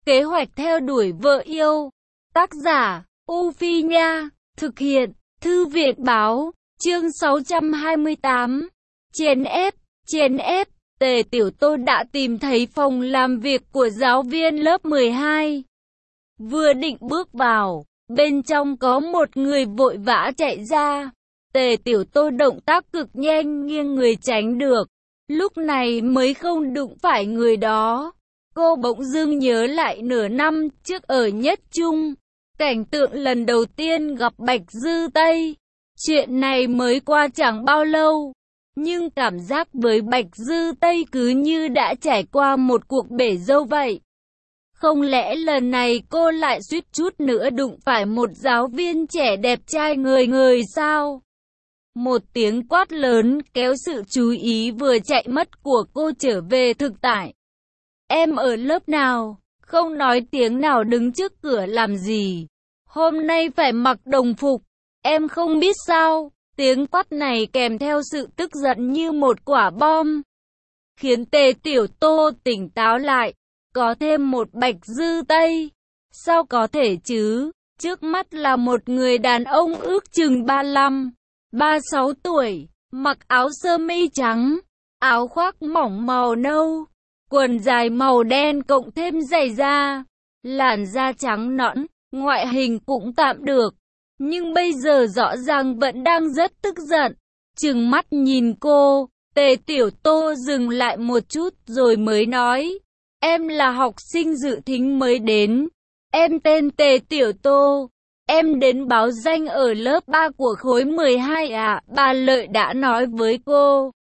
Kế hoạch theo đuổi vợ yêu. Tác giả, U Phi Nha. Thực hiện, Thư viện Báo. Chương 628. Chèn ép. Tề Tiểu Tô đã tìm thấy phòng làm việc của giáo viên lớp 12. Vừa định bước vào, bên trong có một người vội vã chạy ra. Tề Tiểu Tô động tác cực nhanh, nghiêng người tránh được. Lúc này mới không đụng phải người đó. Cô bỗng dưng nhớ lại nửa năm trước ở Nhất Trung, cảnh tượng lần đầu tiên gặp Bạch Dư Tây. Chuyện này mới qua chẳng bao lâu, nhưng cảm giác với Bạch Dư Tây cứ như đã trải qua một cuộc bể dâu vậy. Không lẽ lần này cô lại suýt chút nữa đụng phải một giáo viên trẻ đẹp trai người sao? Một tiếng quát lớn kéo sự chú ý vừa chạy mất của cô trở về thực tại. Em ở lớp nào? Không nói tiếng nào đứng trước cửa làm gì? Hôm nay phải mặc đồng phục. Em không biết sao? Tiếng quát này kèm theo sự tức giận như một quả bom, khiến Tề Tiểu Tô tỉnh táo lại. Có thêm một Bạch Dư Tây? Sao có thể chứ? Trước mắt là một người đàn ông ước chừng 35, 36 tuổi, mặc áo sơ mi trắng, áo khoác mỏng màu nâu, quần dài màu đen cộng thêm giày da, làn da trắng nõn, ngoại hình cũng tạm được. Nhưng bây giờ rõ ràng vẫn đang rất tức giận. Trừng mắt nhìn cô, Tề Tiểu Tô dừng lại một chút rồi mới nói. Em là học sinh dự thính mới đến. Em tên Tề Tiểu Tô. Em đến báo danh ở lớp 3 của khối 12 ạ. Bà Lợi đã nói với cô.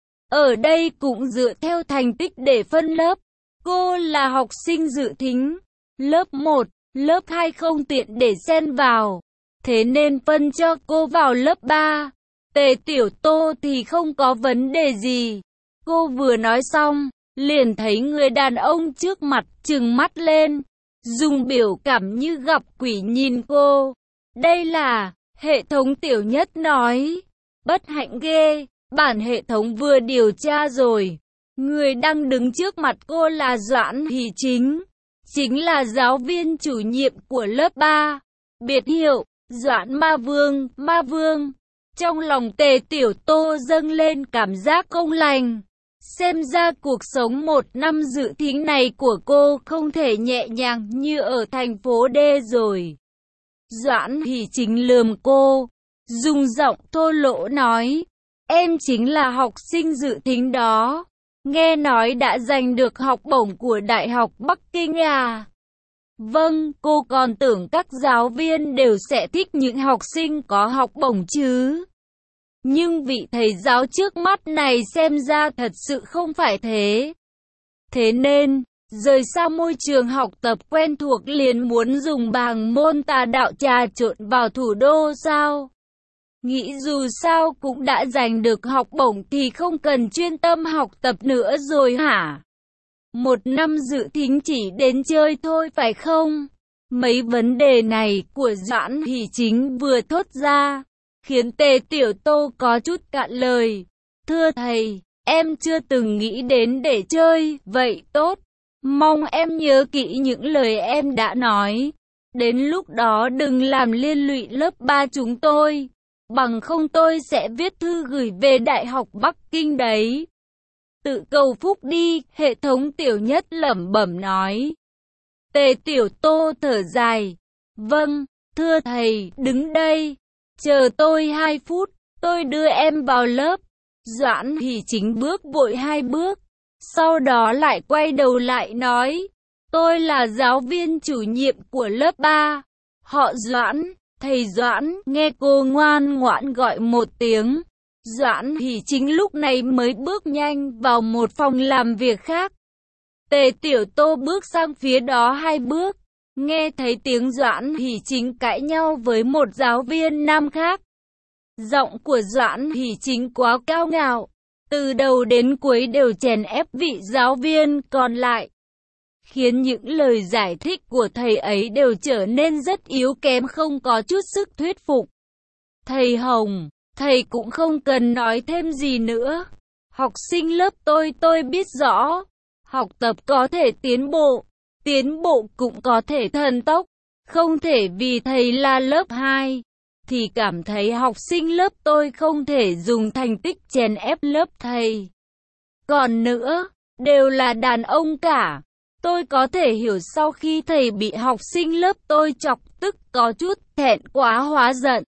Ở đây cũng dựa theo thành tích để phân lớp. Cô là học sinh dự thính lớp 1, lớp 2 không tiện để xen vào. Thế nên phân cho cô vào lớp 3. Tề Tiểu Tô thì không có vấn đề gì. Cô vừa nói xong, liền thấy người đàn ông trước mặt trừng mắt lên, dùng biểu cảm như gặp quỷ nhìn cô. Đây là, hệ thống Tiểu Nhất nói. Bất hạnh ghê, bản hệ thống vừa điều tra rồi. Người đang đứng trước mặt cô là Doãn Hỷ Chính. Chính là giáo viên chủ nhiệm của lớp 3. Biệt hiệu, Doãn Ma Vương. Trong lòng Tề Tiểu Tô dâng lên cảm giác không lành. Xem ra cuộc sống một năm dự thính này của cô không thể nhẹ nhàng như ở thành phố D rồi. Doãn Hỷ Chính lườm cô, dùng giọng thô lỗ nói. Em chính là học sinh dự thính đó. Nghe nói đã giành được học bổng của Đại học Bắc Kinh à? Vâng, cô còn tưởng các giáo viên đều sẽ thích những học sinh có học bổng chứ. Nhưng vị thầy giáo trước mắt này xem ra thật sự không phải thế. Thế nên, rời xa môi trường học tập quen thuộc liền muốn dùng bảng môn tà đạo trà trộn vào thủ đô sao? Nghĩ dù sao cũng đã giành được học bổng thì không cần chuyên tâm học tập nữa rồi hả? Một năm dự thính chỉ đến chơi thôi phải không? Mấy vấn đề này của Doãn Hỷ Chính vừa thốt ra, khiến Tề Tiểu Tô có chút cạn lời. Thưa thầy, em chưa từng nghĩ đến để chơi, vậy tốt. Mong em nhớ kỹ những lời em đã nói. Đến lúc đó đừng làm liên lụy lớp 3 chúng tôi. Bằng không tôi sẽ viết thư gửi về Đại học Bắc Kinh đấy. Tự cầu phúc đi, hệ thống Tiểu Nhất lẩm bẩm nói. Tề Tiểu Tô thở dài. Vâng, thưa thầy, đứng đây. Chờ tôi 2 phút, tôi đưa em vào lớp. Doãn Hỷ Chính bước vội 2 bước. Sau đó lại quay đầu lại nói. Tôi là giáo viên chủ nhiệm của lớp 3. Họ Doãn, thầy Doãn. Nghe cô ngoan ngoãn gọi một tiếng. Doãn Hỷ Chính lúc này mới bước nhanh vào một phòng làm việc khác. Tề Tiểu Tô bước sang phía đó 2 bước. Nghe thấy tiếng Doãn Hỷ Chính cãi nhau với một giáo viên nam khác. Giọng của Doãn Hỷ Chính quá cao ngạo, từ đầu đến cuối đều chèn ép vị giáo viên còn lại, khiến những lời giải thích của thầy ấy đều trở nên rất yếu kém, không có chút sức thuyết phục. Thầy Hồng, thầy cũng không cần nói thêm gì nữa. Học sinh lớp tôi biết rõ, học tập có thể tiến bộ, tiến bộ cũng có thể thần tốc. Không thể vì thầy là lớp 2, thì cảm thấy học sinh lớp tôi không thể dùng thành tích chèn ép lớp thầy. Còn nữa, đều là đàn ông cả. Tôi có thể hiểu sau khi thầy bị học sinh lớp tôi chọc tức có chút thẹn quá hóa giận.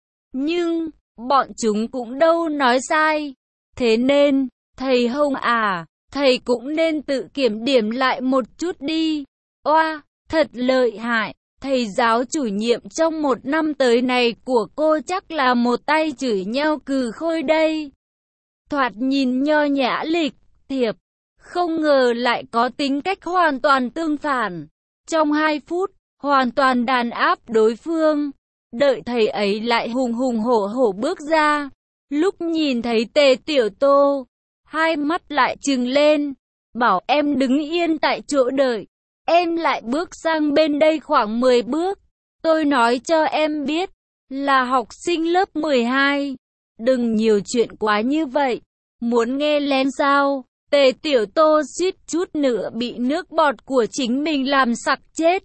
Nhưng, bọn chúng cũng đâu nói sai. Thế nên, thầy Hồng à, thầy cũng nên tự kiểm điểm lại một chút đi. Oa, thật lợi hại. Thầy giáo chủ nhiệm trong 1 năm tới này của cô chắc là một tay chửi nhau cừ khôi đây. Thoạt nhìn nho nhã lịch thiệp, không ngờ lại có tính cách hoàn toàn tương phản. Trong 2 phút, hoàn toàn đàn áp đối phương. Đợi thầy ấy lại hùng hùng hổ hổ bước ra. Lúc nhìn thấy Tề Tiểu Tô, hai mắt lại trừng lên, bảo em đứng yên tại chỗ đợi. Em lại bước sang bên đây khoảng 10 bước. Tôi nói cho em biết, là học sinh lớp 12. Đừng nhiều chuyện quá như vậy. Muốn nghe lén sao? Tề Tiểu Tô suýt chút nữa bị nước bọt của chính mình làm sặc chết.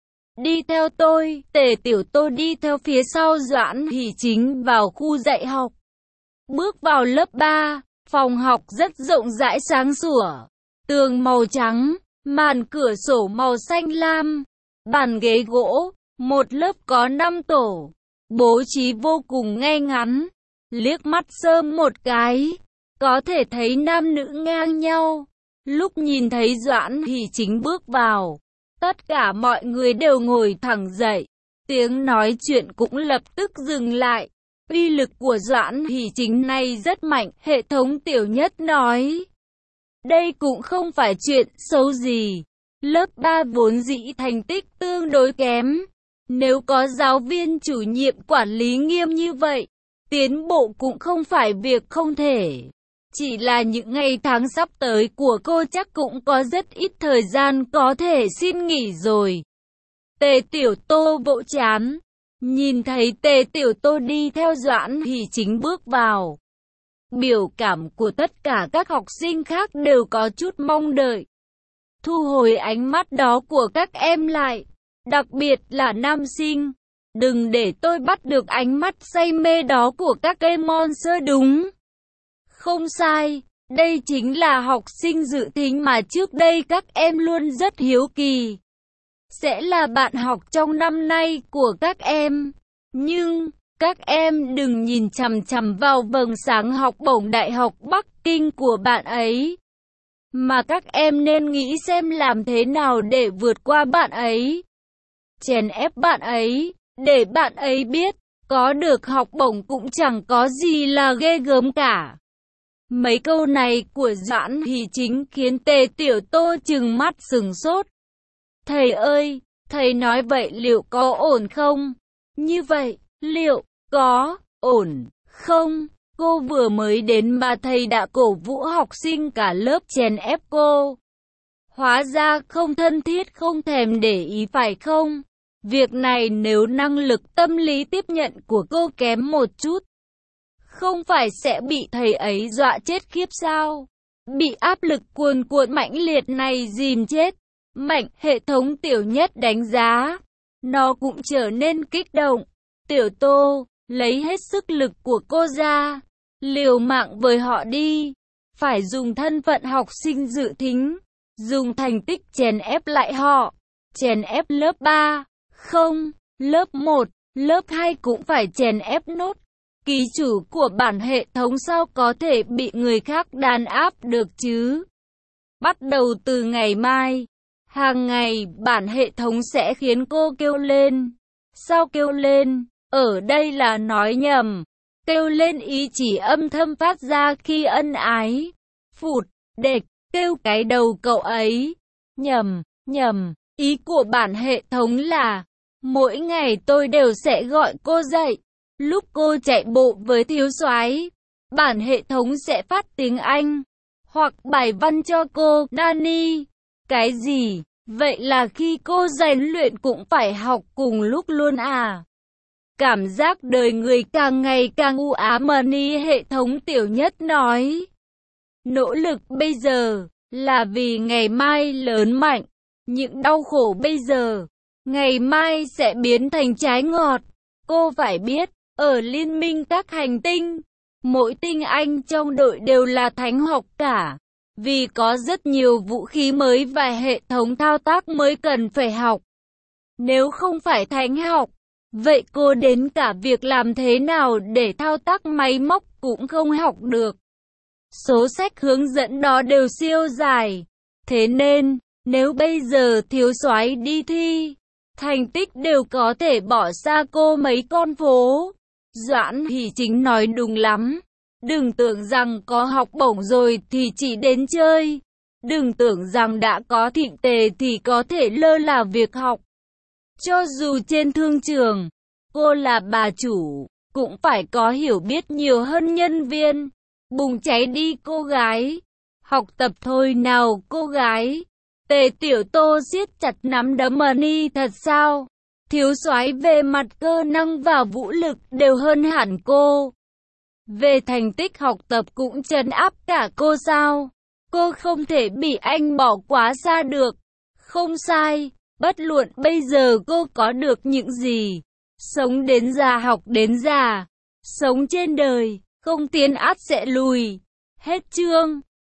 Đi theo tôi. Tề Tiểu Tô đi theo phía sau Doãn Hỷ Chính vào khu dạy học. Bước vào lớp 3, phòng học rất rộng rãi sáng sủa. Tường màu trắng, màn cửa sổ màu xanh lam, bàn ghế gỗ, một lớp có 5 tổ, bố trí vô cùng ngay ngắn. Liếc mắt sơ một cái, có thể thấy nam nữ ngang nhau. Lúc nhìn thấy Doãn Hỷ Chính bước vào, tất cả mọi người đều ngồi thẳng dậy. Tiếng nói chuyện cũng lập tức dừng lại. Uy lực của Doãn Hỷ Chính này rất mạnh, hệ thống Tiểu Nhất nói. Đây cũng không phải chuyện xấu gì. Lớp 3 vốn dĩ thành tích tương đối kém. Nếu có giáo viên chủ nhiệm quản lý nghiêm như vậy, tiến bộ cũng không phải việc không thể. Chỉ là những ngày tháng sắp tới của cô chắc cũng có rất ít thời gian có thể xin nghỉ rồi. Tề Tiểu Tô vỗ chán. Nhìn thấy Tề Tiểu Tô đi theo Doãn Hỷ Chính bước vào. Biểu cảm của tất cả các học sinh khác đều có chút mong đợi. Thu hồi ánh mắt đó của các em lại. Đặc biệt là nam sinh. Đừng để tôi bắt được ánh mắt say mê đó của các em monster đúng. Không sai, đây chính là học sinh dự thính mà trước đây các em luôn rất hiếu kỳ. Sẽ là bạn học trong năm nay của các em. Nhưng, các em đừng nhìn chằm chằm vào vầng sáng học bổng Đại học Bắc Kinh của bạn ấy. Mà các em nên nghĩ xem làm thế nào để vượt qua bạn ấy. Chèn ép bạn ấy, để bạn ấy biết, có được học bổng cũng chẳng có gì là ghê gớm cả. Mấy câu này của Doãn Hỷ Chính khiến Tề Tiểu Tô trừng mắt sừng sốt. Thầy ơi, thầy nói vậy liệu có ổn không? Như vậy, liệu có ổn không? Cô vừa mới đến mà thầy đã cổ vũ học sinh cả lớp chèn ép cô. Hóa ra không thân thiết không thèm để ý phải không? Việc này nếu năng lực tâm lý tiếp nhận của cô kém một chút, không phải sẽ bị thầy ấy dọa chết khiếp sao? Bị áp lực cuồn cuộn mãnh liệt này dìm chết. Mạnh, hệ thống Tiểu Nhất đánh giá. Nó cũng trở nên kích động. Tiểu Tô, lấy hết sức lực của cô ra. Liều mạng với họ đi. Phải dùng thân phận học sinh dự thính. Dùng thành tích chèn ép lại họ. Chèn ép lớp 3. Không, lớp 1, lớp 2 cũng phải chèn ép nốt. Ký chủ của bản hệ thống sao có thể bị người khác đàn áp được chứ? Bắt đầu từ ngày mai, hàng ngày bản hệ thống sẽ khiến cô kêu lên. Sao kêu lên? Ở đây là nói nhầm. Kêu lên ý chỉ âm thầm phát ra khi ân ái. Phụt, đệt, kêu cái đầu cậu ấy. Nhầm, ý của bản hệ thống là mỗi ngày tôi đều sẽ gọi cô dậy. Lúc cô chạy bộ với thiếu soái, bản hệ thống sẽ phát tiếng Anh hoặc bài văn cho cô. Dani, cái gì? Vậy là khi cô rèn luyện cũng phải học cùng lúc luôn à? Cảm giác đời người càng ngày càng u ám. Mani, hệ thống Tiểu Nhất nói. Nỗ lực bây giờ là vì ngày mai lớn mạnh. Những đau khổ bây giờ, ngày mai sẽ biến thành trái ngọt. Cô phải biết, ở liên minh các hành tinh, mỗi tinh anh trong đội đều là thánh học cả. Vì có rất nhiều vũ khí mới và hệ thống thao tác mới cần phải học. Nếu không phải thánh học, vậy cô đến cả việc làm thế nào để thao tác máy móc cũng không học được. Số sách hướng dẫn đó đều siêu dài. Thế nên, nếu bây giờ thiếu soái đi thi, thành tích đều có thể bỏ xa cô mấy con phố. Doãn Hỷ Chính nói đúng lắm. Đừng tưởng rằng có học bổng rồi thì chỉ đến chơi. Đừng tưởng rằng đã có thịnh tề thì có thể lơ là việc học. Cho dù trên thương trường, cô là bà chủ, cũng phải có hiểu biết nhiều hơn nhân viên. Bùng cháy đi cô gái. Học tập thôi nào cô gái. Tề Tiểu Tô siết chặt nắm đấm Money thật sao? Thiếu soái về mặt cơ năng và vũ lực đều hơn hẳn cô. Về thành tích học tập cũng trấn áp cả cô sao? Cô không thể bị anh bỏ quá xa được. Không sai, bất luận bây giờ cô có được những gì. Sống đến già học đến già. Sống trên đời, không tiến át sẽ lùi. Hết chương.